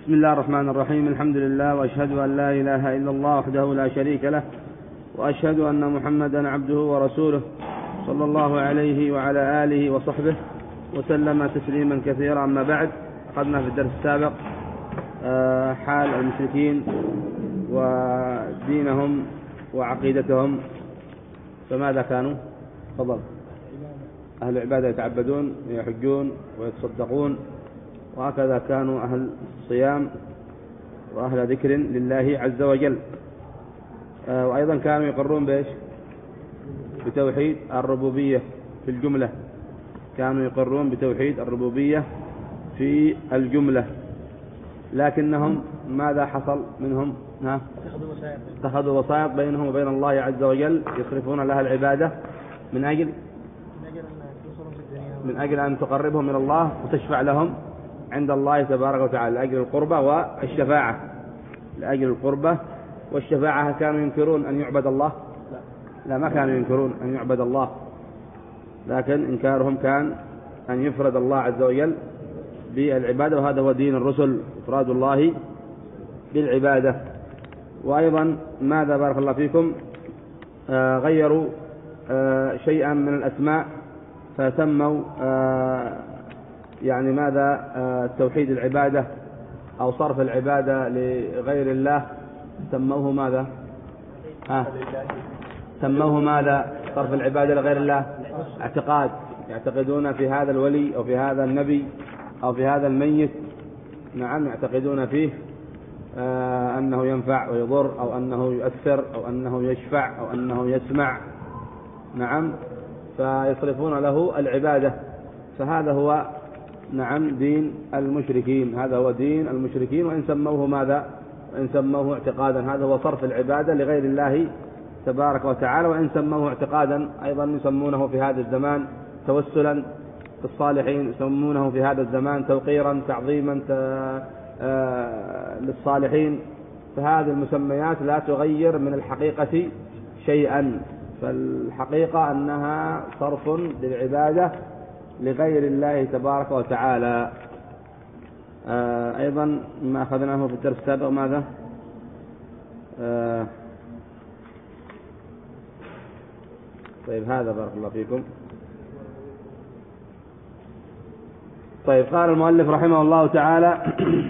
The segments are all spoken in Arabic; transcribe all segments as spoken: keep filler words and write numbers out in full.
بسم الله الرحمن الرحيم. الحمد لله، وأشهد أن لا إله إلا الله وحده لا شريك له، وأشهد أن محمدا عبده ورسوله صلى الله عليه وعلى آله وصحبه وسلم تسليما كثيرا. أما بعد، أخذنا في الدرس السابق حال المشركين ودينهم وعقيدتهم، فماذا كانوا؟ تفضل. أهل العبادة يتعبدون ويحجون ويتصدقون، وهكذا كانوا أهل الصيام وأهل ذكر لله عز وجل. وأيضا كانوا يقرون بإيش؟ بتوحيد الربوبية في الجملة، كانوا يقرون بتوحيد الربوبية في الجملة، لكنهم ماذا حصل منهم؟ ها؟ اتخذوا وسائط بينهم وبين الله عز وجل يصرفون لها العبادة من أجل من أجل أن تقربهم من الله وتشفع لهم عند الله تبارك وتعالى، لأجل القربة والشفاعة. لأجل القربة والشفاعة كانوا ينكرون أن يعبد الله؟ لا، ما كانوا ينكرون أن يعبد الله، لكن إنكارهم كان أن يفرد الله عز وجل بالعبادة، وهذا هو دين الرسل، إفراد الله بالعبادة. وأيضا ماذا بارك الله فيكم؟ آه غيروا آه شيئا من الأسماء، فسموا آه يعني ماذا آه توحيد العبادة أو صرف العبادة لغير الله، سموه ماذا؟ آه سموه ماذا؟ صرف العبادة لغير الله اعتقاد، يعتقدون في هذا الولي أو في هذا النبي أو في هذا الميت، نعم، يعتقدون فيه آه أنه ينفع ويضر، أو أنه يؤثر، أو أنه يشفع، أو أنه يسمع، نعم، فيصرفون له العبادة. فهذا هو نعم دين المشركين، هذا هو دين المشركين، وإن سموه ماذا؟ وإن سموه اعتقادا، هذا هو صرف العبادة لغير الله تبارك وتعالى. وإن سموه اعتقادا أيضا يسمونه في هذا الزمان توسلا بالصالحين، يسمونه في هذا الزمان توقيرا تعظيما للصالحين. فهذه المسميات لا تغير من الحقيقة شيئا، فالحقيقة أنها صرف للعبادة لغير الله تبارك وتعالى. أيضا ما أخذناه في الدرس السابق ماذا؟ طيب، هذا بارك الله فيكم. طيب، قال المؤلف رحمه الله تعالى: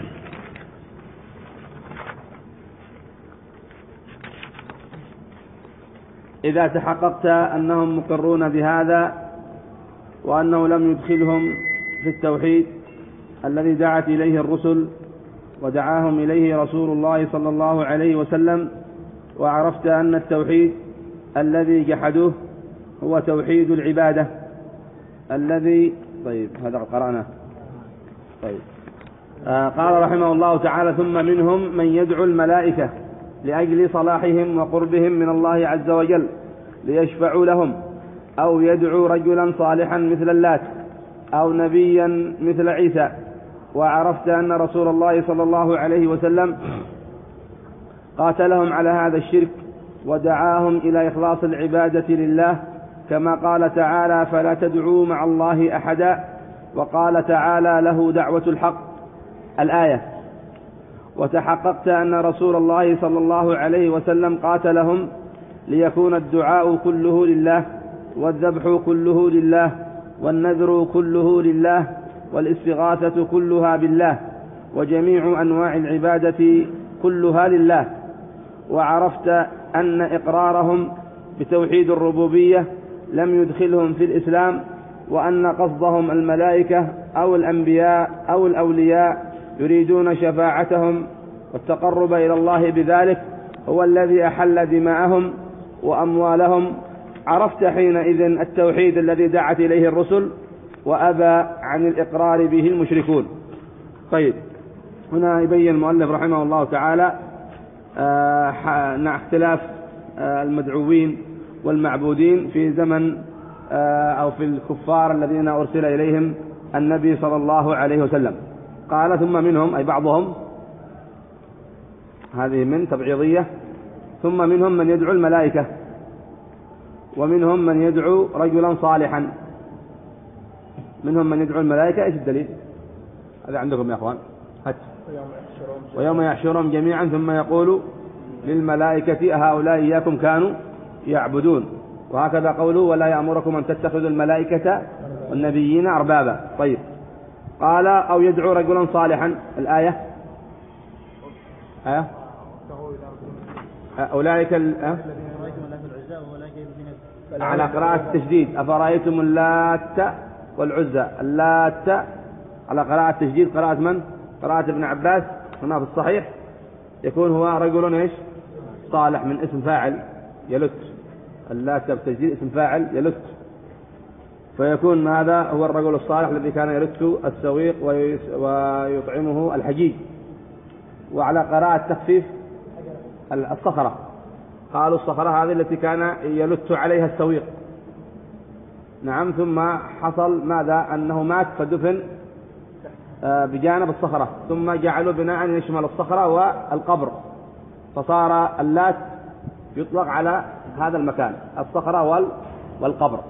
إذا تحققت أنهم مقرون بهذا، وأنه لم يدخلهم في التوحيد الذي دعت إليه الرسل ودعاهم إليه رسول الله صلى الله عليه وسلم، وعرفت أن التوحيد الذي جحدوه هو توحيد العبادة الذي طيب هذا قرأناه. طيب آه قال رحمه الله تعالى: ثم منهم من يدعو الملائكة لأجل صلاحهم وقربهم من الله عز وجل ليشفعوا لهم، أو يدعو رجلا صالحا مثل اللات، أو نبيا مثل عيسى. وعرفت أن رسول الله صلى الله عليه وسلم قاتلهم على هذا الشرك ودعاهم إلى إخلاص العبادة لله، كما قال تعالى: فلا تدعوا مع الله أحدا، وقال تعالى: له دعوة الحق، الآية. وتحققت أن رسول الله صلى الله عليه وسلم قاتلهم ليكون الدعاء كله لله، والذبح كله لله، والنذر كله لله، والاستغاثة كلها بالله، وجميع أنواع العبادة كلها لله. وعرفت أن إقرارهم بتوحيد الربوبية لم يدخلهم في الإسلام، وأن قصدهم الملائكة أو الأنبياء أو الأولياء يريدون شفاعتهم والتقرب إلى الله بذلك هو الذي أحل دماءهم وأموالهم. عرفت حينئذ التوحيد الذي دعت إليه الرسل وأبى عن الإقرار به المشركون. طيب، هنا يبين المؤلف رحمه الله تعالى آه اختلاف آه المدعوين والمعبودين في زمن آه أو في الكفار الذين أرسل إليهم النبي صلى الله عليه وسلم. قال: ثم منهم، أي بعضهم، هذه من تبعيضية، ثم منهم من يدعو الملائكة، ومنهم من يدعو رجلا صالحا. منهم من يدعو الملائكة، إيش الدليل؟ هذا عندكم يا أخوان؟ هات ويوم يحشرهم جميعا ثم يقول للملائكة أهؤلاء إياكم كانوا يعبدون. وهكذا قوله ولا يأمركم أن تتخذوا الملائكة والنبيين أربابا. طيب قال أو يدعو رجلا صالحا. الآية أه؟ أولئك أه؟ على قراءة التشديد أفرأيتم اللات والعزى. اللات على قراءة التشديد قراءة من؟ قراءة ابن عباس. هنا في الصحيح يكون هو رجل إيش؟ صالح من اسم فاعل يلت. اللات بالتشديد اسم فاعل يلت، فيكون هذا هو الرجل الصالح الذي كان يلت السويق ويطعمه الحجيج. وعلى قراءة تخفيف الصخرة قالوا الصخرة هذه التي كان يلت عليها السويق. نعم. ثم حصل ماذا؟ أنه مات فدفن بجانب الصخرة، ثم جعلوا بناء يشمل الصخرة والقبر، فصار اللات يطلق على هذا المكان الصخرة والقبر.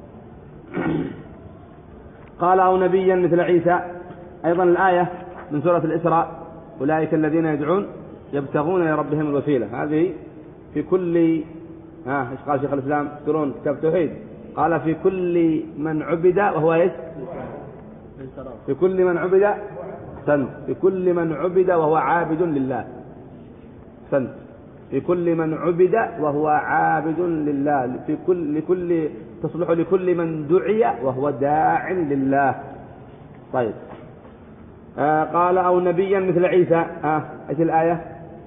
قال أو نبيا مثل عيسى. أيضا الآية من سورة الإسراء أولئك الذين يدعون يبتغون إلى ربهم الوسيلة. هذه في كل ها ايش قال شيخ الإسلام تذكرون كتاب التوحيد؟ قال في كل من عبد وهو ايش؟ في كل من عبد سنت في كل من عبد وهو عابد لله. سنت في كل من عبد وهو عابد لله. في كل لكل تصلح لكل من دعي وهو داع لله. طيب آه قال أو نبيا مثل عيسى. آه ايش الآية؟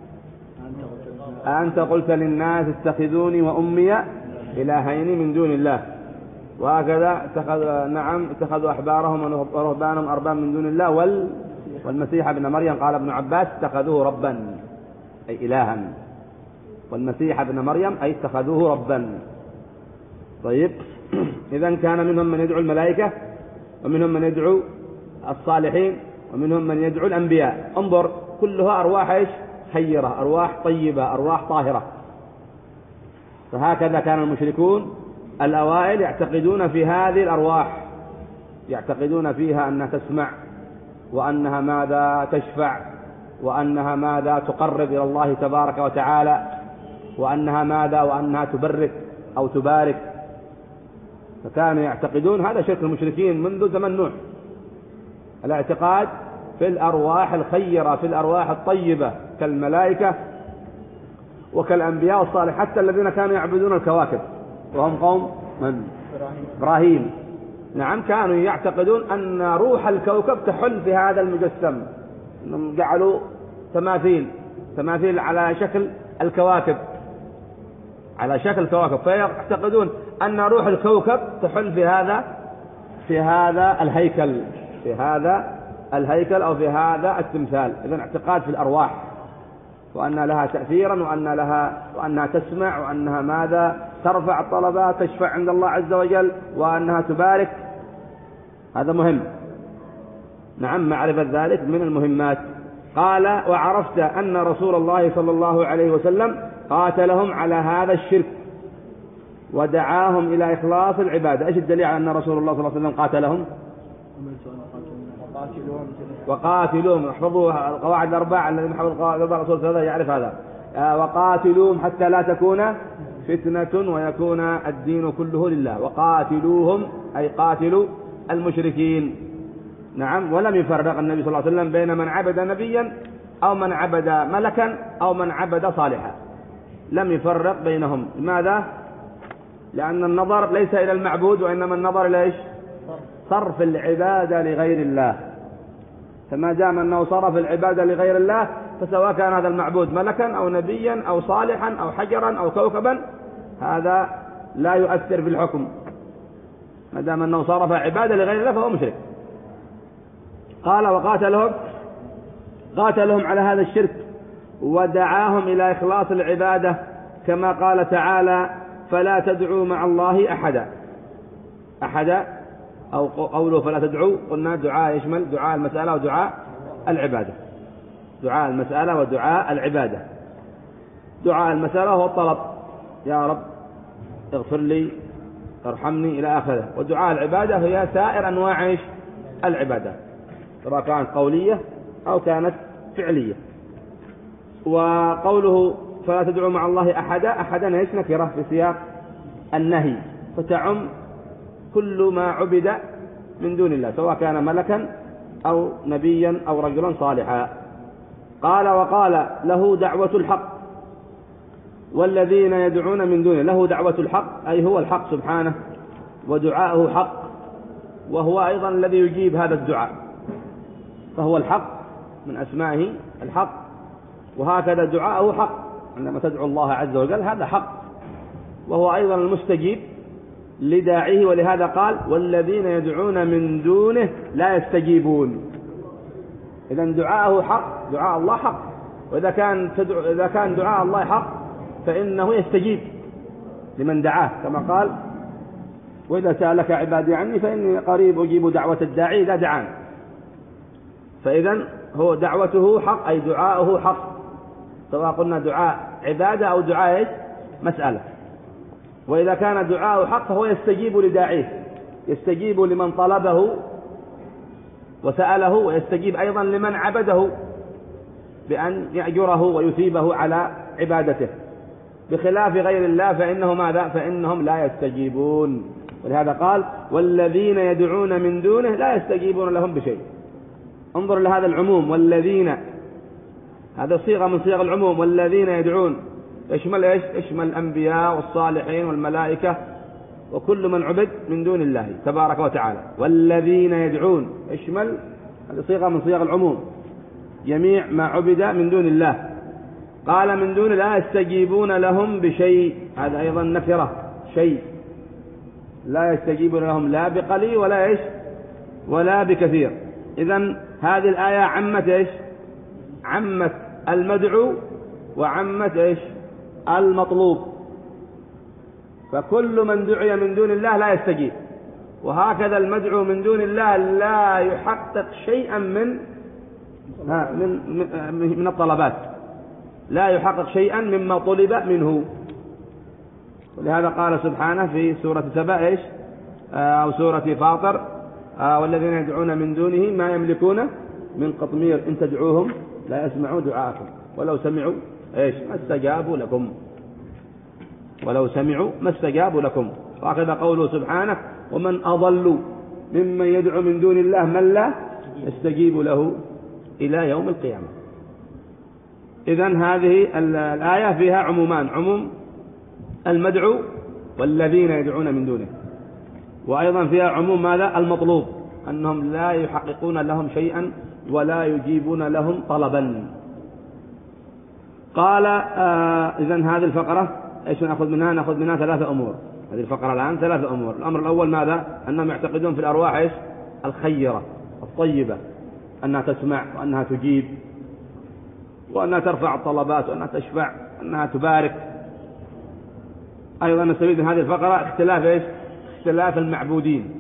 أنت قلت للناس اتخذوني وأمي إلهين من دون الله. وهكذا اتخذ نعم اتخذوا أحبارهم ورهبانهم أربابا من دون الله وال والمسيح ابن مريم. قال ابن عباس اتخذوه ربا أي إلها، والمسيح ابن مريم أي اتخذوه ربا. طيب إذن كان منهم من يدعو الملائكة ومنهم من يدعو الصالحين ومنهم من يدعو الأنبياء. انظر كلها أرواح إيش؟ خيرة، أرواح طيبة، أرواح طاهرة. فهكذا كان المشركون الأوائل يعتقدون في هذه الأرواح، يعتقدون فيها أنها تسمع وأنها ماذا تشفع وأنها ماذا تقرب إلى الله تبارك وتعالى وأنها ماذا وأنها تبرك أو تبارك. فكانوا يعتقدون هذا شرك المشركين منذ زمن نوح، الاعتقاد في الأرواح الخيرة في الأرواح الطيبة كالملائكة وكالأنبياء والصالح، حتى الذين كانوا يعبدون الكواكب وهم قوم من؟ إبراهيم. نعم كانوا يعتقدون أن روح الكوكب تحل في هذا المجسم، انهم جعلوا تماثيل تماثيل على شكل الكواكب على شكل الكواكب فيعتقدون أن روح الكوكب تحل في هذا في هذا الهيكل في هذا الهيكل أو في هذا التمثال. إذن اعتقاد في الأرواح وأن لها تأثيرا وأن لها وأنها تسمع وأنها ماذا ترفع الطلبات تشفع عند الله عز وجل وأنها تبارك. هذا مهم. نعم معرفة ذلك من المهمات. قال وعرفت أن رسول الله صلى الله عليه وسلم قاتلهم على هذا الشرك ودعاهم إلى إخلاص العبادة. إيش الدليل على أن رسول الله صلى الله عليه وسلم قاتلهم؟ وقاتلوهم. احفظوا القواعد الأربعة الذي محفظ القواعد الأربعة رسول الله يعرف هذا. وقاتلوهم حتى لا تكون فتنة ويكون الدين كله لله. وقاتلوهم أي قاتلوا المشركين. نعم. ولم يفرق النبي صلى الله عليه وسلم بين من عبد نبيا أو من عبد ملكا أو من عبد صالحا، لم يفرق بينهم. لماذا؟ لأن النظر ليس إلى المعبود وإنما النظر إلى إيش؟ صرف العبادة لغير الله. فما دام أنه صرف العبادة لغير الله فسواء كان هذا المعبود ملكا أو نبيا أو صالحا أو حجرا أو كوكبا هذا لا يؤثر في الحكم، ما دام أنه صرف عبادة لغير الله فهو مشرك. قال وقاتلهم قاتلهم على هذا الشرك ودعاهم إلى إخلاص العبادة كما قال تعالى فلا تدعوا مع الله أحدا. أحدا أو قوله فلا تدعوا قلنا دعاء يشمل دعاء المسألة ودعاء العبادة. دعاء المسألة ودعاء العبادة. دعاء المسألة هو الطلب يا رب اغفر لي ارحمني إلى آخره، ودعاء العبادة هي سائر أنواع العبادة سواء كانت قولية أو كانت فعلية. وقوله فلا تدعوا مع الله أحدا، أحدا ايش؟ نكرة في سياق النهي، فتعم كل ما عبد من دون الله سواء كان ملكا أو نبيا أو رجلا صالحا. قال وقال له دعوة الحق والذين يدعون من دونه، له دعوة الحق أي هو الحق سبحانه، ودعاءه حق، وهو أيضا الذي يجيب هذا الدعاء، فهو الحق من أسمائه الحق، وهكذا دعاءه حق، عندما تدعو الله عز وجل هذا حق، وهو أيضا المستجيب لداعيه. ولهذا قال والذين يدعون من دونه لا يستجيبون. إذن دعاءه حق، دعاء الله حق، وإذا كان تدعو إذا كان دعاء الله حق فإنه يستجيب لمن دعاه، كما قال وإذا سألك عبادي عني فإني قريب أجيب دعوة الداعي إذا دعان. فإذن هو دعوته حق أي دعاؤه حق، سواء قلنا دعاء عبادة أو دعاء مسألة. وإذا كان دعاؤه حق فهو يستجيب لداعيه، يستجيب لمن طلبه وسأله، ويستجيب أيضا لمن عبده بأن يأجره ويثيبه على عبادته، بخلاف غير الله فإنه ماذا؟ فإنهم لا يستجيبون. ولهذا قال والذين يدعون من دونه لا يستجيبون لهم بشيء. انظر لهذا العموم، والذين، هذا صيغة من صيغ العموم، والذين يدعون يشمل ايش؟ يشمل الأنبياء والصالحين والملائكة وكل من عبد من دون الله تبارك وتعالى. والذين يدعون يشمل، هذه صيغة من صيغ العموم، جميع ما عبد من دون الله. قال من دون لا يستجيبون لهم بشيء، هذا أيضا نكرة، شيء، لا يستجيبون لهم لا بقليل ولا ايش؟ ولا بكثير. إذن هذه الآية عمت ايش؟ عمت المدعو وعمت ايش؟ المطلوب. فكل من دعي من دون الله لا يستجيب، وهكذا المدعو من دون الله لا يحقق شيئا من من من الطلبات، لا يحقق شيئا مما طلب منه. ولهذا قال سبحانه في سورة سبأ ايش؟ أو سورة فاطر والذين يدعون من دونه ما يملكون من قطمير إن تدعوهم لا يسمعوا دعاءكم ولو سمعوا ايش؟ ما استجابوا لكم، ولو سمعوا ما استجابوا لكم. وهكذا قوله سبحانه ومن أضل ممن يدعو من دون الله من لا يستجيب له إلى يوم القيامة. إذن هذه الآية فيها عمومان، عموم المدعو والذين يدعون من دونه، وأيضا فيها عموم ماذا؟ المطلوب، أنهم لا يحققون لهم شيئا ولا يجيبون لهم طلبا. قال آه إذن هذه الفقرة ايش نأخذ منها؟ نأخذ منها ثلاثة أمور. هذه الفقرة الآن ثلاثة أمور. الأمر الأول ماذا؟ أنهم يعتقدون في الأرواح ايش؟ الخيرة الطيبة، أنها تسمع وأنها تجيب وأنها ترفع الطلبات وأنها تشفع وأنها تبارك. أيضا نستفيد من هذه الفقرة اختلاف ايش؟ اختلاف المعبودين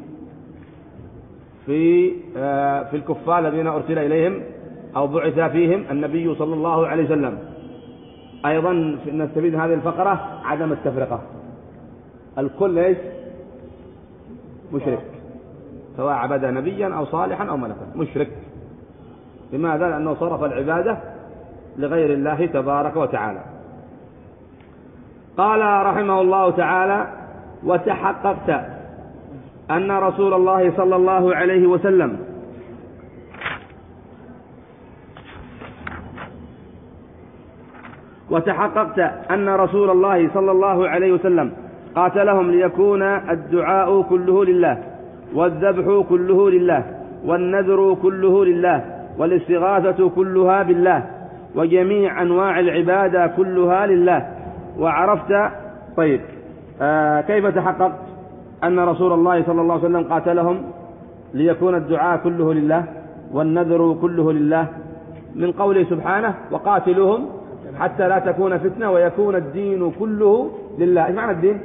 في آه في الكفار الذين أرسل إليهم أو بعث فيهم النبي صلى الله عليه وسلم. أيضا نستفيد من هذه الفقرة عدم التفرقة، الكل ايش؟ مشرك، سواء عبد نبيا أو صالحا أو ملكا، مشرك. لماذا؟ لأنه صرف العبادة لغير الله تبارك وتعالى. قال رحمه الله تعالى وتحققت أن رسول الله صلى الله عليه وسلم وتحققت أن رسول الله صلى الله عليه وسلم قاتلهم ليكون الدعاء كله لله، والذبح كله لله، والنذر كله لله، والاستغاثة كلها بالله، وجميع أنواع العبادة كلها لله. وعرفت طيب آه كيف تحققت أن رسول الله صلى الله عليه وسلم قاتلهم ليكون الدعاء كله لله والنذر كله لله؟ من قوله سبحانه وقاتلوهم حتى لا تكون فتنة ويكون الدين كله لله. ايش معنى الدين؟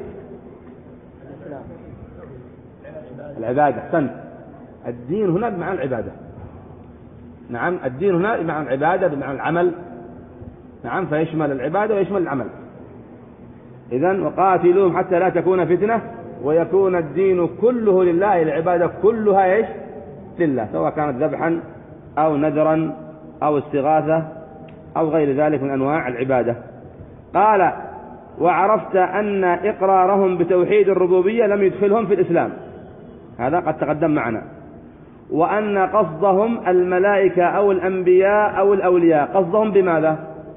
العبادة. احسنت، الدين هنا بمعنى العبادة. نعم، الدين هنا بمعنى العبادة، بمعنى العمل. نعم، فيشمل العبادة ويشمل العمل. إذن وقاتلوهم حتى لا تكون فتنة ويكون الدين كله لله، العبادة كلها ايش؟ لله، سواء كانت ذبحا أو نذرا أو استغاثة أو غير ذلك من أنواع العبادة. قال: وعرفت أن إقرارهم بتوحيد الربوبية لم يدخلهم في الإسلام، هذا قد تقدم معنا. وأن قصدهم الملائكة أو الأنبياء أو الأولياء، قصدهم بماذا؟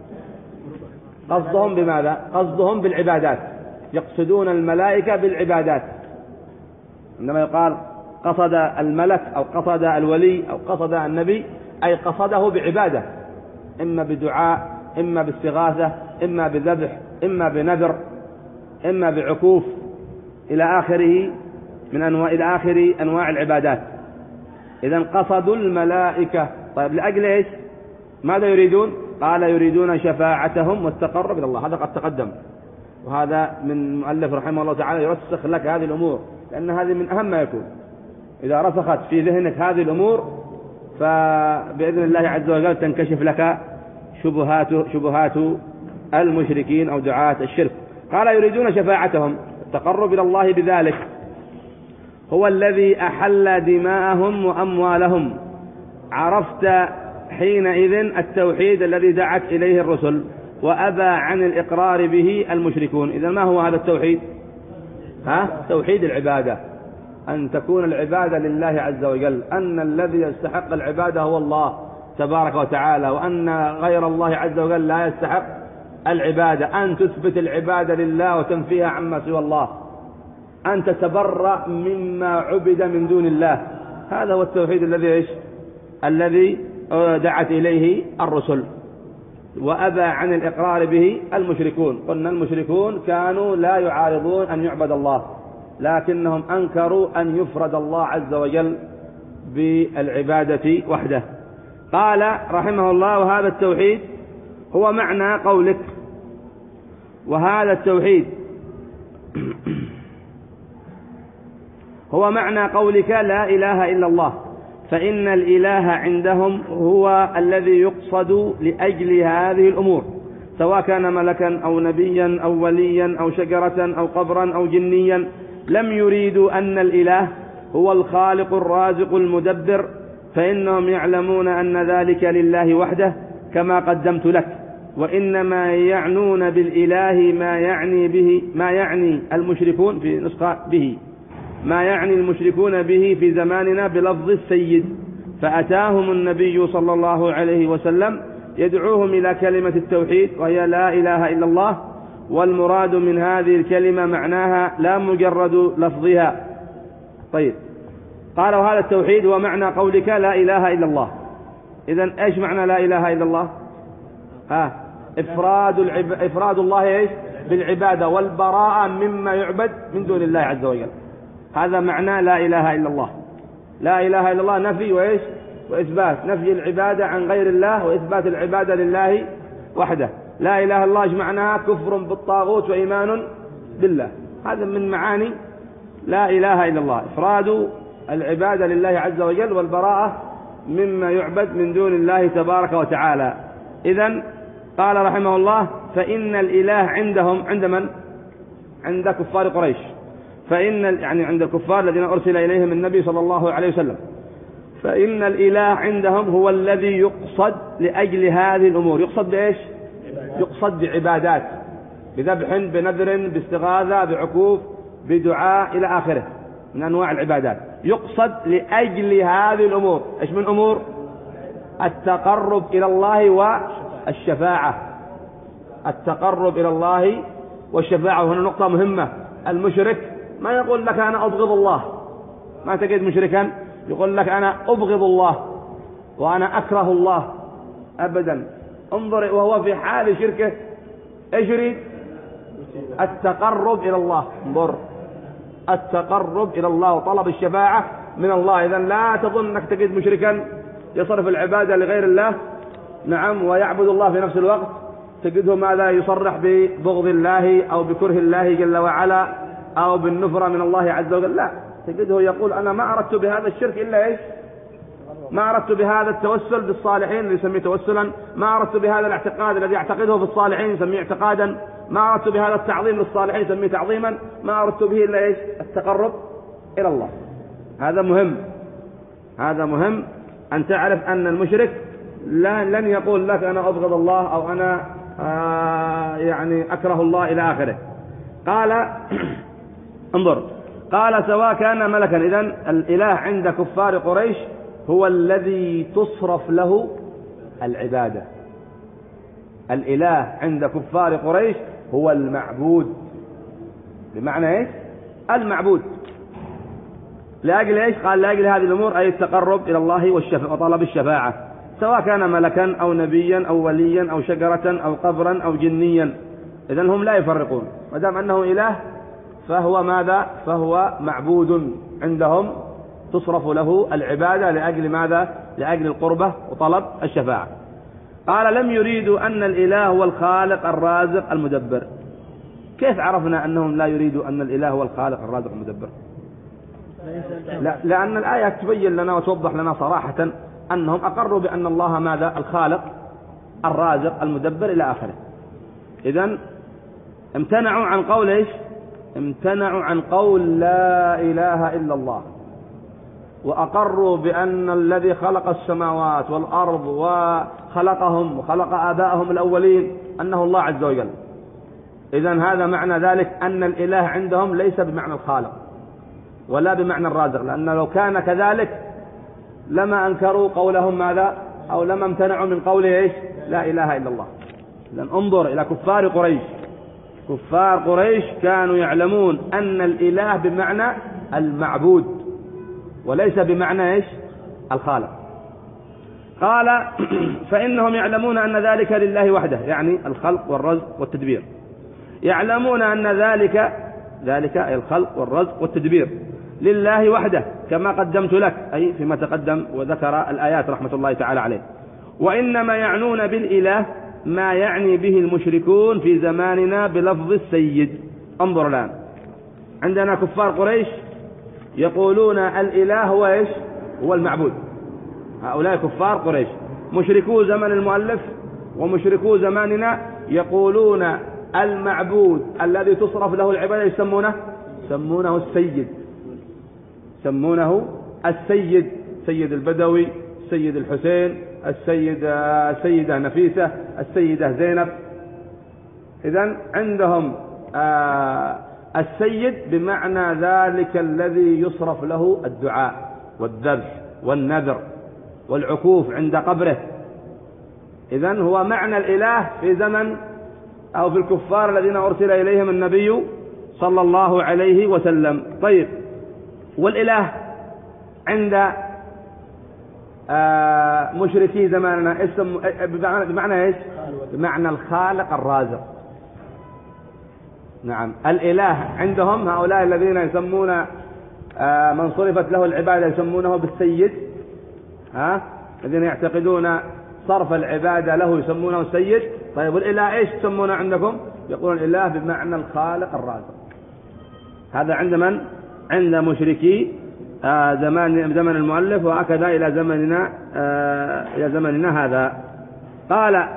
قصدهم بماذا؟ قصدهم بالعبادات، يقصدون الملائكة بالعبادات. عندما يقال قصد الملك أو قصد الولي أو قصد النبي، أي قصده بعبادة، إما بدعاء، إما باستغاثة، إما بذبح، إما بنذر، إما بعكوف، إلى آخره من أنواع إلى آخر أنواع العبادات. إذن قصدوا الملائكة. طيب لأجل إيش؟ ماذا يريدون؟ قال: يريدون شفاعتهم والتقرب إلى الله. هذا قد تقدم، وهذا من المؤلف رحمه الله تعالى يرسخ لك هذه الأمور، لأن هذه من أهم ما يكون. إذا رسخت في ذهنك هذه الأمور فبإذن الله عز وجل تنكشف لك شبهات شبهات المشركين أو دعاة الشرك. قال: يريدون شفاعتهم، التقرب إلى الله بذلك هو الذي أحل دماءهم وأموالهم. عرفت حينئذ التوحيد الذي دعت إليه الرسل وأبى عن الإقرار به المشركون. إذن ما هو هذا التوحيد؟ ها؟ توحيد العبادة، أن تكون العبادة لله عز وجل، أن الذي يستحق العبادة هو الله تبارك وتعالى، وأن غير الله عز وجل لا يستحق العبادة، أن تثبت العبادة لله وتنفيها عما سوى الله، أن تتبرأ مما عبد من دون الله. هذا هو التوحيد الذي إيش؟ الذي دعت إليه الرسل. وأبى عن الإقرار به المشركون. قلنا المشركون كانوا لا يعارضون أن يعبد الله، لكنهم أنكروا أن يفرد الله عز وجل بالعبادة وحده. قال رحمه الله: وهذا التوحيد هو معنى قولك وهذا التوحيد هو معنى قولك لا إله إلا الله، فإن الإله عندهم هو الذي يقصد لأجل هذه الأمور، سواء كان ملكا أو نبيا أو وليا أو شجرة أو قبرا أو جنيا. لم يريدوا أن الإله هو الخالق الرازق المدبر، فإنهم يعلمون أن ذلك لله وحده كما قدمت لك، وإنما يعنون بالإله ما يعني به ما يعني المشركون في نسخة به ما يعني المشركون به في زماننا بلفظ السيد. فأتاهم النبي صلى الله عليه وسلم يدعوهم إلى كلمة التوحيد وهي لا إله إلا الله، والمراد من هذه الكلمة معناها لا مجرد لفظها. طيب، قال: وهذا التوحيد هو معنى قولك لا إله إلا الله. إذن إيش معنى لا إله إلا الله؟ ها إفراد, العب... إفراد الله إيش؟ بالعبادة والبراءة مما يعبد من دون الله عز وجل. هذا معنى لا إله إلا الله. لا إله إلا الله نفي وإيش؟ وإثبات، نفي العبادة عن غير الله وإثبات العبادة لله وحده. لا إله إلا الله إيش معناها؟ كفر بالطاغوت وإيمان بالله. هذا من معاني لا إله إلا الله، إفراد العبادة لله عز وجل والبراءة مما يعبد من دون الله تبارك وتعالى. إذن قال رحمه الله: فإن الإله عندهم، عند من؟ عند كفار قريش، فإن يعني عند الكفار الذين أرسل إليهم النبي صلى الله عليه وسلم، فإن الإله عندهم هو الذي يقصد لأجل هذه الأمور. يقصد بإيش؟ يقصد بعبادات، بذبح، بنذر، باستغاثة، بعكوف، بدعاء، إلى آخره من أنواع العبادات. يقصد لأجل هذه الأمور. إيش من أمور؟ التقرب إلى الله والشفاعة. التقرب إلى الله والشفاعة. وهنا نقطة مهمة. المشرك ما يقول لك أنا أبغض الله، ما تجد مشركا يقول لك أنا أبغض الله وأنا أكره الله، أبدا. انظر وهو في حال شركه إيش يريد؟ التقرب إلى الله. انظر، التقرب إلى الله وطلب الشفاعة من الله. إذن لا تظن أنك تجد مشركا يصرف العبادة لغير الله، نعم، ويعبد الله في نفس الوقت، تجده ماذا؟ يصرح ببغض الله أو بكره الله جل وعلا أو بالنفرة من الله عز وجل. لا، تجده يقول أنا ما أردت بهذا الشرك إلا إيش؟ ما أردت بهذا التوسل بالصالحين اللي يسميه توسلا، ما أردت بهذا الاعتقاد الذي يعتقده في الصالحين يسميه اعتقادا، ما أردت بهذا التعظيم للصالحين يسميه تعظيما، ما أردت به إلا إيش؟ التقرب إلى الله. هذا مهم، هذا مهم أن تعرف أن المشرك لن يقول لك أنا أبغض الله أو أنا آه يعني أكره الله إلى آخره. قال انظر، قال سواء كان ملكا. إذن الإله عند كفار قريش هو الذي تصرف له العبادة. الإله عند كفار قريش هو المعبود، بمعنى إيش؟ المعبود. لأجل إيش؟ قال لأجل هذه الأمور، أي التقرب إلى الله وطلب الشفاعة، سواء كان ملكا أو نبيا أو وليا أو شجرة أو قبرا أو جنيا. إذن هم لا يفرقون، ما دام أنه إله فهو ماذا؟ فهو معبود عندهم، تصرف له العبادة لأجل ماذا؟ لأجل القربة وطلب الشفاعة. قال لم يريدوا أن الإله هو الخالق الرازق المدبر. كيف عرفنا أنهم لا يريدوا أن الإله هو الخالق الرازق المدبر؟ لا، لأن الآية تبين لنا وتوضح لنا صراحة أنهم أقروا بأن الله ماذا؟ الخالق الرازق المدبر إلى آخره. إذن امتنعوا عن قول إيش؟ امتنعوا عن قول لا إله إلا الله، وأقروا بأن الذي خلق السماوات والأرض وخلقهم وخلق آباءهم الأولين أنه الله عز وجل. إذن هذا معنى ذلك أن الإله عندهم ليس بمعنى الخالق ولا بمعنى الرازق، لأن لو كان كذلك لما أنكروا قولهم ماذا؟ أو لما امتنعوا من قوله إيش؟ لا إله إلا الله. إذن انظر إلى كفار قريش. كفار قريش كانوا يعلمون أن الإله بمعنى المعبود وليس بمعنى إيش؟ الخالق. قال فإنهم يعلمون أن ذلك لله وحده، يعني الخلق والرزق والتدبير. يعلمون أن ذلك ذلك أي الخلق والرزق والتدبير لله وحده كما قدمت لك، أي فيما تقدم وذكر الآيات رحمة الله تعالى عليه. وإنما يعنون بالإله ما يعني به المشركون في زماننا بلفظ السيد. انظر الآن، عندنا كفار قريش يقولون الإله هو إيش؟ هو المعبود. هؤلاء كفار قريش. مشركو زمن المؤلف ومشركو زماننا يقولون المعبود الذي تصرف له العبادة يسمونه يسمونه السيد، يسمونه السيد، سيد البدوي، سيد الحسين، السيدة السيدة نفيسة، السيدة زينب. إذن عندهم آه السيد بمعنى ذلك الذي يصرف له الدعاء والذبح والنذر والعكوف عند قبره. إذن هو معنى الإله في زمن أو في الكفار الذين أرسل إليهم النبي صلى الله عليه وسلم. طيب، والإله عند آه مشركي زماننا اسم بمعنى ايش؟ بمعنى الخالق الرازق. نعم، الإله عندهم هؤلاء الذين يسمون آه من صرفت له العبادة يسمونه بالسيد، ها الذين يعتقدون صرف العبادة له يسمونه السيد. طيب، والإله ايش تسمونه عندكم؟ يقولون الإله بمعنى الخالق الرازق. هذا عند من؟ عند مشركي آه زمان زمن المؤلف، وهكذا إلى زمننا آه إلى زمننا هذا. قال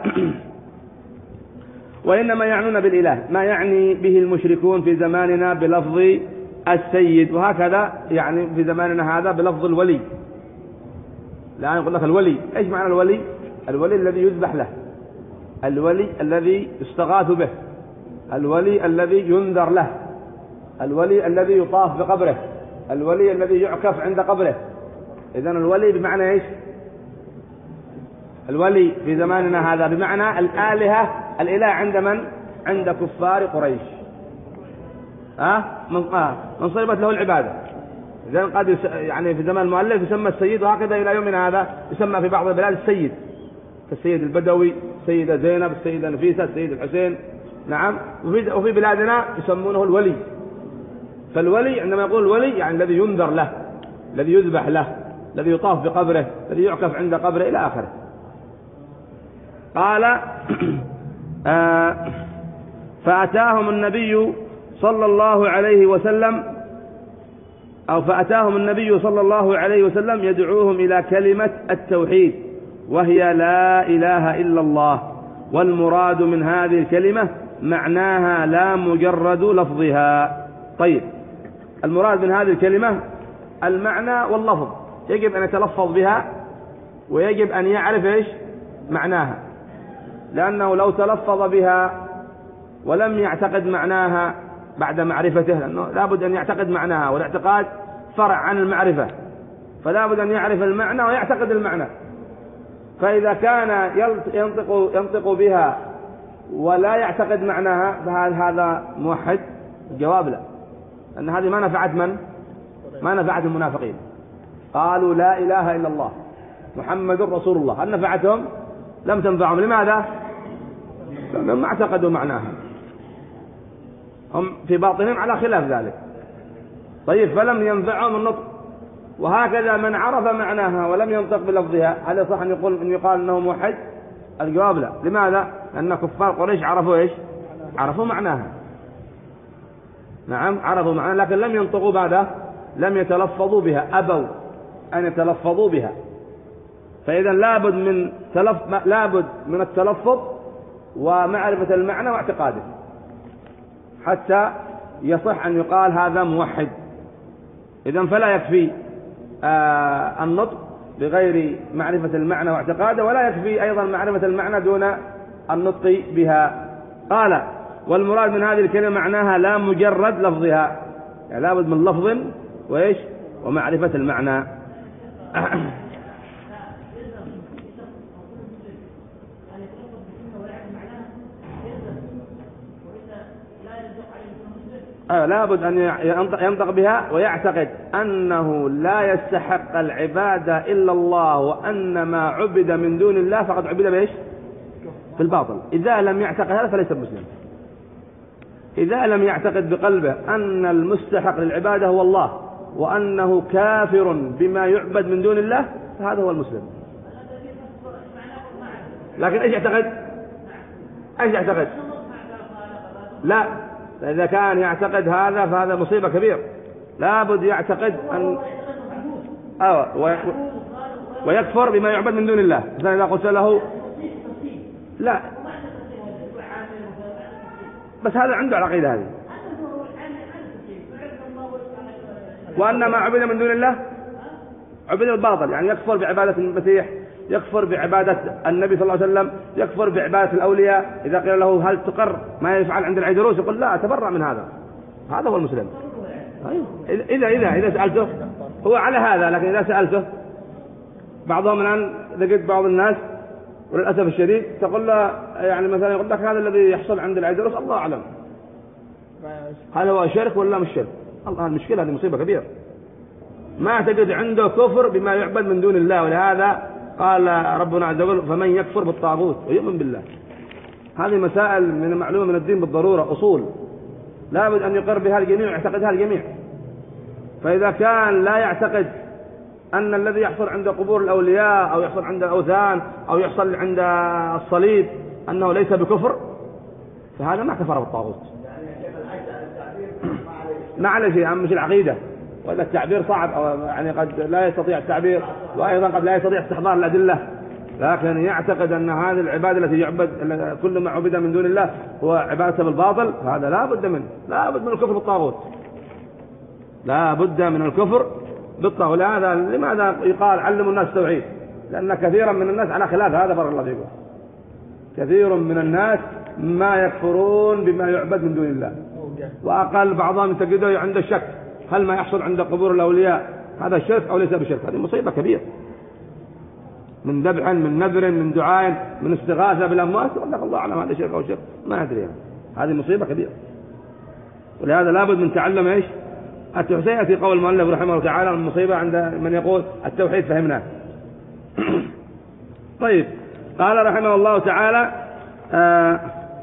وإنما يعنون بالإله ما يعني به المشركون في زماننا بلفظ السيد، وهكذا يعني في زماننا هذا بلفظ الولي. الآن يقول لك الولي، إيش معنى الولي؟ الولي الذي يذبح له، الولي الذي يستغاث به، الولي الذي ينذر له، الولي الذي يطاف بقبره، الولي الذي يعكف عند قبره. إذن الولي بمعنى إيش؟ الولي في زماننا هذا بمعنى الآلهة، الإله عند من؟ عند كفار قريش. أه؟ من, آه. من صرفت له العبادة. إذن قد يس... يعني في زمان المؤلف يسمى السيد، وهكذا إلى يومنا هذا يسمى في بعض البلاد السيد، كالسيد البدوي، السيدة زينب، السيدة نفيسة، السيد الحسين. نعم، وفي, وفي بلادنا يسمونه الولي. فالولي عندما يقول الولي يعني الذي ينذر له، الذي يذبح له، الذي يطاف بقبره، الذي يعكف عند قبره إلى آخره. قال آه فأتاهم النبي صلى الله عليه وسلم أو فأتاهم النبي صلى الله عليه وسلم يدعوهم إلى كلمة التوحيد، وهي لا إله إلا الله. والمراد من هذه الكلمة معناها لا مجرد لفظها. طيب، المراد من هذه الكلمة المعنى واللفظ، يجب أن يتلفظ بها ويجب أن يعرف إيش معناها، لأنه لو تلفظ بها ولم يعتقد معناها بعد معرفته، لأنه لابد أن يعتقد معناها، والاعتقاد فرع عن المعرفة، فلا بد أن يعرف المعنى ويعتقد المعنى. فإذا كان ينطق, ينطق بها ولا يعتقد معناها فهل هذا موحد؟ الجواب لا، أن هذه ما نفعت من؟ ما نفعت المنافقين. قالوا لا إله إلا الله محمد رسول الله، هل نفعتهم؟ لم تنفعهم. لماذا؟ لما اعتقدوا معناها، هم في باطنهم على خلاف ذلك. طيب، فلم ينفعهم النطق. وهكذا من عرف معناها ولم ينطق بلفظها، هل يصح أن يقول أن يقال أنه موحد؟ الجواب لا. لماذا؟ لأن كفار قريش عرفوا إيش؟ عرفوا معناها. نعم، عرفوا معناها لكن لم ينطقوا بعدها، لم يتلفظوا بها، أبوا أن يتلفظوا بها. فإذا لابد من تلف... لابد من التلفظ ومعرفة المعنى واعتقاده حتى يصح أن يقال هذا موحد. إذن فلا يكفي آه النطق بغير معرفة المعنى واعتقاده، ولا يكفي أيضا معرفة المعنى دون النطق بها. قال: والمراد من هذه الكلمة معناها لا مجرد لفظها، يعني لابد من لفظ وإيش ومعرفة المعنى. آه لابد أن ينطق بها ويعتقد أنه لا يستحق العبادة إلا الله، وأن ما عبد من دون الله فقد عبد بإيش؟ في الباطل. إذا لم يعتقد هذا فليس مسلم. إذا لم يعتقد بقلبه أن المستحق للعبادة هو الله، وأنه كافر بما يعبد من دون الله، فهذا هو المسلم. لكن إيش يعتقد؟ إيش يعتقد؟ لا، إذا كان يعتقد هذا فهذا مصيبة كبيرة. لابد يعتقد أن أو ويكفر بما يعبد من دون الله. مثلا إذا قلت له لا، بس هذا عنده العقيدة هذه، وأن ما عبد من دون الله عبد الباطل، يعني يكفر بعبادة المسيح، يكفر بعبادة النبي صلى الله عليه وسلم، يكفر بعبادة الأولياء. إذا قيل له هل تقر ما يفعل عند العيدروس يقول لا، أتبرأ من هذا. هذا هو المسلم. إذا إذا إذا سألته هو على هذا، لكن إذا سألته بعضهم الآن لقيت بعض الناس وللأسف الشديد تقول له يعني مثلا يقول لك هذا الذي يحصل عند العيدروس الله أعلم هل هو شرك ولا مش شرك. الله، المشكلة هذه مصيبة كبيرة. ما تجد عنده كفر بما يعبد من دون الله. ولهذا قال ربنا عز وجل: فمن يكفر بالطاغوت ويؤمن بالله. هذه مسائل من معلومة من الدين بالضرورة، أصول لابد أن يقر بها الجميع ويعتقدها الجميع. فإذا كان لا يعتقد أن الذي يحصل عند قبور الأولياء أو يحصل عند الأوثان أو يحصل عند الصليب أنه ليس بكفر، فهذا ما كفر بالطاغوت. ما عليه شيء، مش العقيدة، ولا التعبير صعب، أو يعني قد لا يستطيع التعبير، وأيضا قد لا يستطيع استحضار الأدلة، لكن يعتقد أن هذه العبادة التي يعبد كل ما عبد من دون الله هو عبادة بالباطل، هذا لا بد منه، لا بد من الكفر بالطاغوت، لا بد من الكفر بالطاغوت. هذا لماذا يقال علموا الناس التوحيد؟ لأن كثيرا من الناس على خلاف هذا. بر الله فيكم، كثير من الناس ما يكفرون بما يعبد من دون الله، وأقل بعضهم تجده عند الشك هل ما يحصل عند قبور الأولياء هذا شرك أو ليس بشرك. هذه مصيبة كبيرة، من ذبح، من نذر، من دعاء، من استغاثة بالأموات، يقول لك الله أعلم هذا شرك أو شرك، ما أدري. هذه مصيبة كبيرة. ولهذا لابد من تعلم إيش التوحيد. سيأتي قول المؤلف رحمه الله تعالى المصيبة عند من يقول التوحيد فهمناه. طيب، قال رحمه الله تعالى آه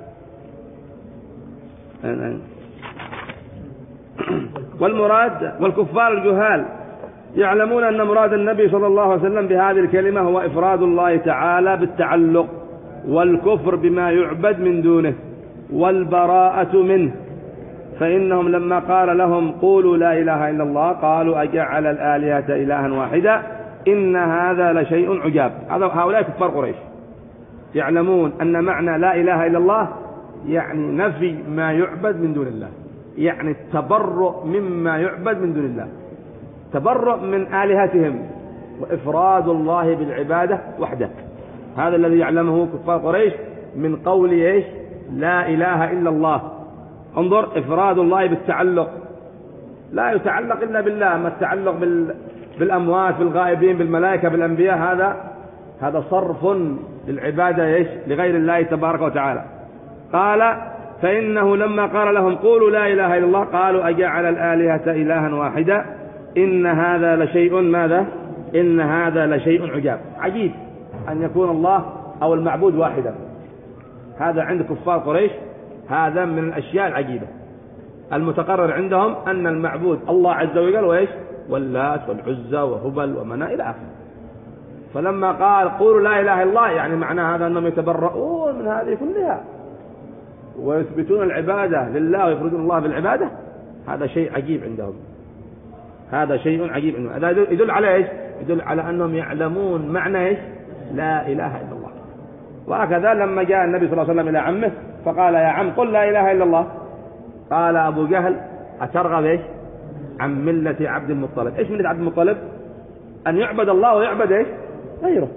والمراد والكفار الجهال يعلمون أن مراد النبي صلى الله عليه وسلم بهذه الكلمة هو إفراد الله تعالى بالتعلق، والكفر بما يعبد من دونه، والبراءة منه. فإنهم لما قال لهم قولوا لا إله إلا الله قالوا أجعل الآلهة إلها واحدا إن هذا لشيء عجاب. هؤلاء كفار قريش يعلمون أن معنى لا إله إلا الله يعني نفي ما يعبد من دون الله، يعني التبرؤ مما يعبد من دون الله، تبرؤ من آلهتهم، وإفراد الله بالعبادة وحده. هذا الذي يعلمه كفار قريش من قول إيش؟ لا إله إلا الله. انظر إفراد الله بالتعلق، لا يتعلق إلا بالله. أما التعلق بالأموات بالغائبين بالملائكة بالأنبياء هذا هذا صرف للعبادة إيش؟ لغير الله تبارك وتعالى. قال فإنه لما قال لهم قولوا لا إله إلا الله قالوا أجعل الآلهة إلها واحدا إن هذا لشيء ماذا؟ إن هذا لشيء عجاب. عجيب أن يكون الله أو المعبود واحدا. هذا عند كفار قريش هذا من الأشياء العجيبة. المتقرر عندهم أن المعبود الله عز وجل وإيش؟ واللات والعزى وهبل ومناء إلى آخره. فلما قال قولوا لا إله إلا الله يعني معنى هذا أنهم يتبرؤون من هذه كلها ويثبتون العبادة لله ويفردون الله بالعبادة. هذا شيء عجيب عندهم، هذا شيء عجيب عندهم. هذا يدل على إيش؟ يدل على أنهم يعلمون معنى إيش؟ لا إله إلا الله. وهكذا لما جاء النبي صلى الله عليه وسلم إلى عمه فقال يا عم قل لا إله إلا الله، قال أبو جهل أترغب إيش؟ عن ملة عبد المطلب. إيش ملة عبد المطلب؟ أن يعبد الله ويعبد إيش؟ غيره.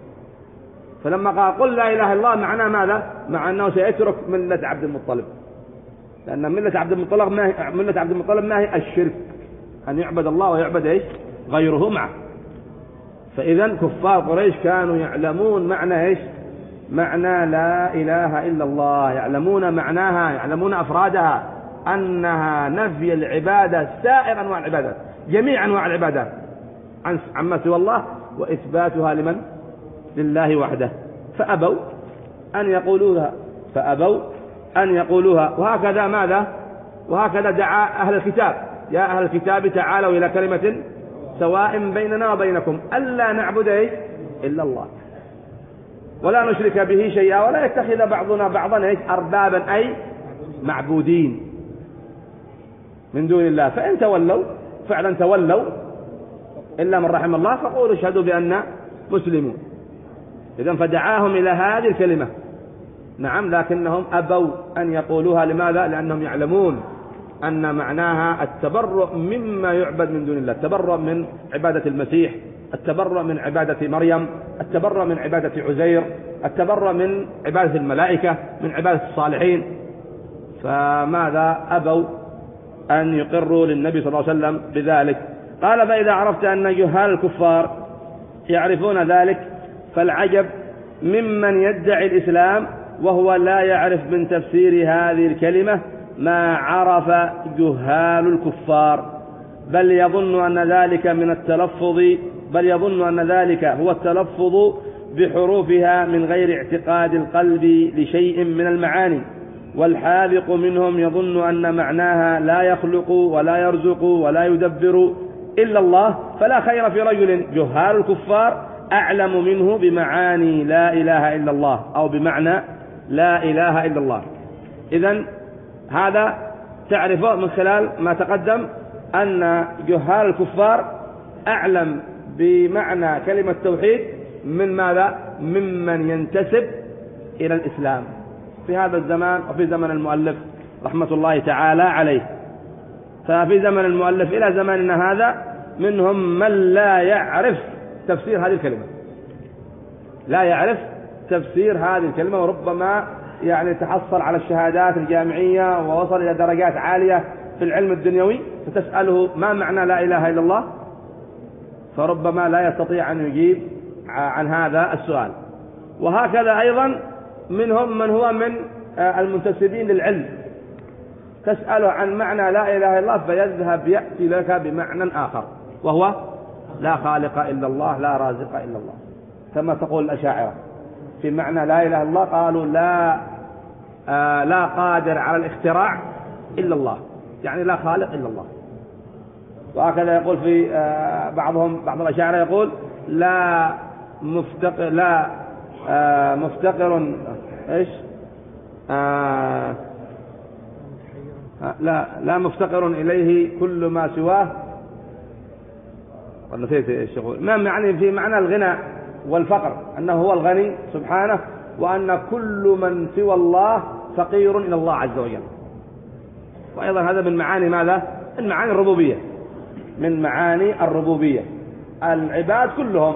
فلما قال قل لا إله إلا الله معناه ماذا؟ مع أنه سيترك ملة عبد المطلب، لأن ملة عبد المطلب ما هي ملة عبد المطلب ما هي الشرك، أن يعبد الله ويعبد إيش؟ غيره معه. فإذا كفار قريش كانوا يعلمون معنى إيش؟ معنى لا إله إلا الله، يعلمون معناها، يعلمون أفرادها، أنها نفي العبادة سائر أنواع العبادات، جميع أنواع العبادات عما سوى الله، وإثباتها لمن؟ لله وحده. فأبوا أن يقولوها فأبوا أن يقولوها وهكذا ماذا؟ وهكذا دعا أهل الكتاب يا أهل الكتاب تعالوا إلى كلمة سواء بيننا وبينكم ألا نعبد إيه؟ إلا الله ولا نشرك به شيئا ولا يتخذ بعضنا بعضا إيه؟ أربابا أي معبودين من دون الله. فإن تولوا فعلا تولوا إلا من رحم الله فقولوا اشهدوا بأننا مسلمون. إذن فدعاهم إلى هذه الكلمة نعم، لكنهم أبوا أن يقولوها. لماذا؟ لأنهم يعلمون أن معناها التبرؤ مما يعبد من دون الله، التبرؤ من عبادة المسيح، التبرؤ من عبادة مريم، التبرؤ من عبادة عزير، التبرؤ من عبادة الملائكة، من عبادة الصالحين. فماذا؟ أبوا أن يقروا للنبي صلى الله عليه وسلم بذلك. قال فإذا عرفت أن جهال الكفار يعرفون ذلك فالعجب ممن يدعي الإسلام وهو لا يعرف من تفسير هذه الكلمة ما عرف جهال الكفار، بل يظن أن ذلك من التلفظ بل يظن أن ذلك هو التلفظ بحروفها من غير اعتقاد القلب لشيء من المعاني. والحاذق منهم يظن أن معناها لا يخلق ولا يرزق ولا يدبر إلا الله، فلا خير في رجل جهال الكفار أعلم منه بمعاني لا إله إلا الله أو بمعنى لا إله إلا الله. إذن هذا تعرفه من خلال ما تقدم أن جهال الكفار أعلم بمعنى كلمة توحيد من ماذا؟ ممن ينتسب إلى الإسلام في هذا الزمان وفي زمن المؤلف رحمة الله تعالى عليه. ففي زمن المؤلف إلى زماننا هذا منهم من لا يعرف تفسير هذه الكلمة، لا يعرف تفسير هذه الكلمة، وربما يعني تحصل على الشهادات الجامعية ووصل إلى درجات عالية في العلم الدنيوي، فتسأله ما معنى لا إله إلا الله فربما لا يستطيع أن يجيب عن هذا السؤال. وهكذا أيضا منهم من هو من المنتسبين للعلم، تسأله عن معنى لا إله إلا الله فيذهب يأتي لك بمعنى آخر وهو لا خالق إلا الله لا رازق إلا الله، كما تقول الأشاعرة في معنى لا إله إلا الله، قالوا لا آه لا قادر على الاختراع إلا الله، يعني لا خالق إلا الله. وهكذا يقول في آه بعضهم بعض الأشاعرة يقول لا مفتقر لا آه مفتقر إيش آه لا لا مفتقر إليه كل ما سواه، ونسيت ايش يقول، ما معني في معنى الغنى والفقر أنه هو الغني سبحانه، وأن كل من سوى الله فقير إلى الله عز وجل. وأيضا هذا من معاني ماذا؟ من معاني الربوبية، من معاني الربوبية. العباد كلهم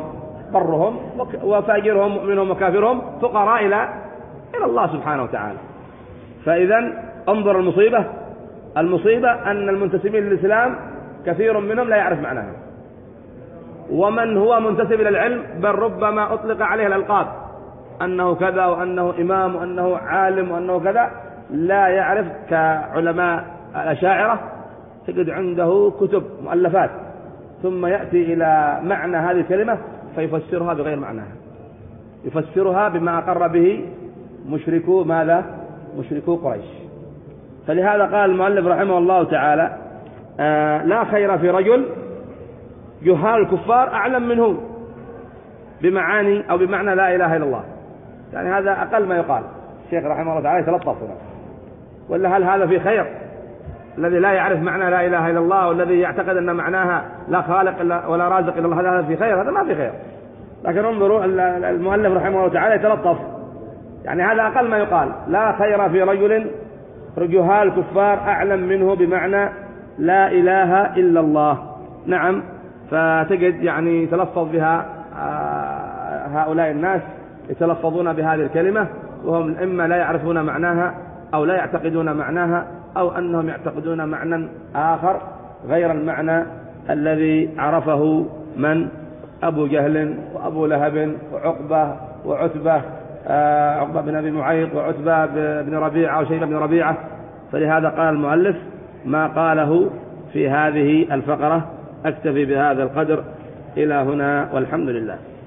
برهم وفاجرهم مؤمنهم وكافرهم فقراء إلى إلى الله سبحانه وتعالى. فإذا انظر المصيبة المصيبة أن المنتسبين للإسلام كثير منهم لا يعرف معناها، ومن هو منتسب إلى العلم بل ربما أطلق عليه الألقاب أنه كذا وأنه إمام وأنه عالم وأنه كذا، لا يعرف كعلماء الأشاعرة تجد عنده كتب مؤلفات ثم يأتي إلى معنى هذه الكلمة فيفسرها بغير معناها، يفسرها بما أقر به مشركو ماذا؟ مشركو قريش. فلهذا قال المؤلف رحمه الله تعالى آه لا خير في رجل جهال الكفار أعلم منه بمعاني أو بمعنى لا إله إلا الله. يعني هذا أقل ما يقال. الشيخ رحمه الله تعالى يتلطف هنا، ولا هل هذا في خير؟ الذي لا يعرف معنى لا إله إلا الله والذي يعتقد أن معناها لا خالق إلا ولا رازق إلا الله، هذا في خير؟ هذا ما في خير. لكن انظروا المؤلف رحمه الله تعالى يتلطف، يعني هذا أقل ما يقال لا خير في رجل جهال الكفار أعلم منه بمعنى لا إله إلا الله. نعم، فتجد يعني يتلفظ بها هؤلاء الناس يتلفظون بهذه الكلمة وهم إما لا يعرفون معناها أو لا يعتقدون معناها أو أنهم يعتقدون معنى آخر غير المعنى الذي عرفه من؟ أبو جهل وأبو لهب وعقبة وعتبة آه عقبة بن أبي معيط وعتبة بن ربيعة وشيبة بن ربيعة. فلهذا قال المؤلف ما قاله في هذه الفقرة. أكتفي بهذا القدر إلى هنا والحمد لله.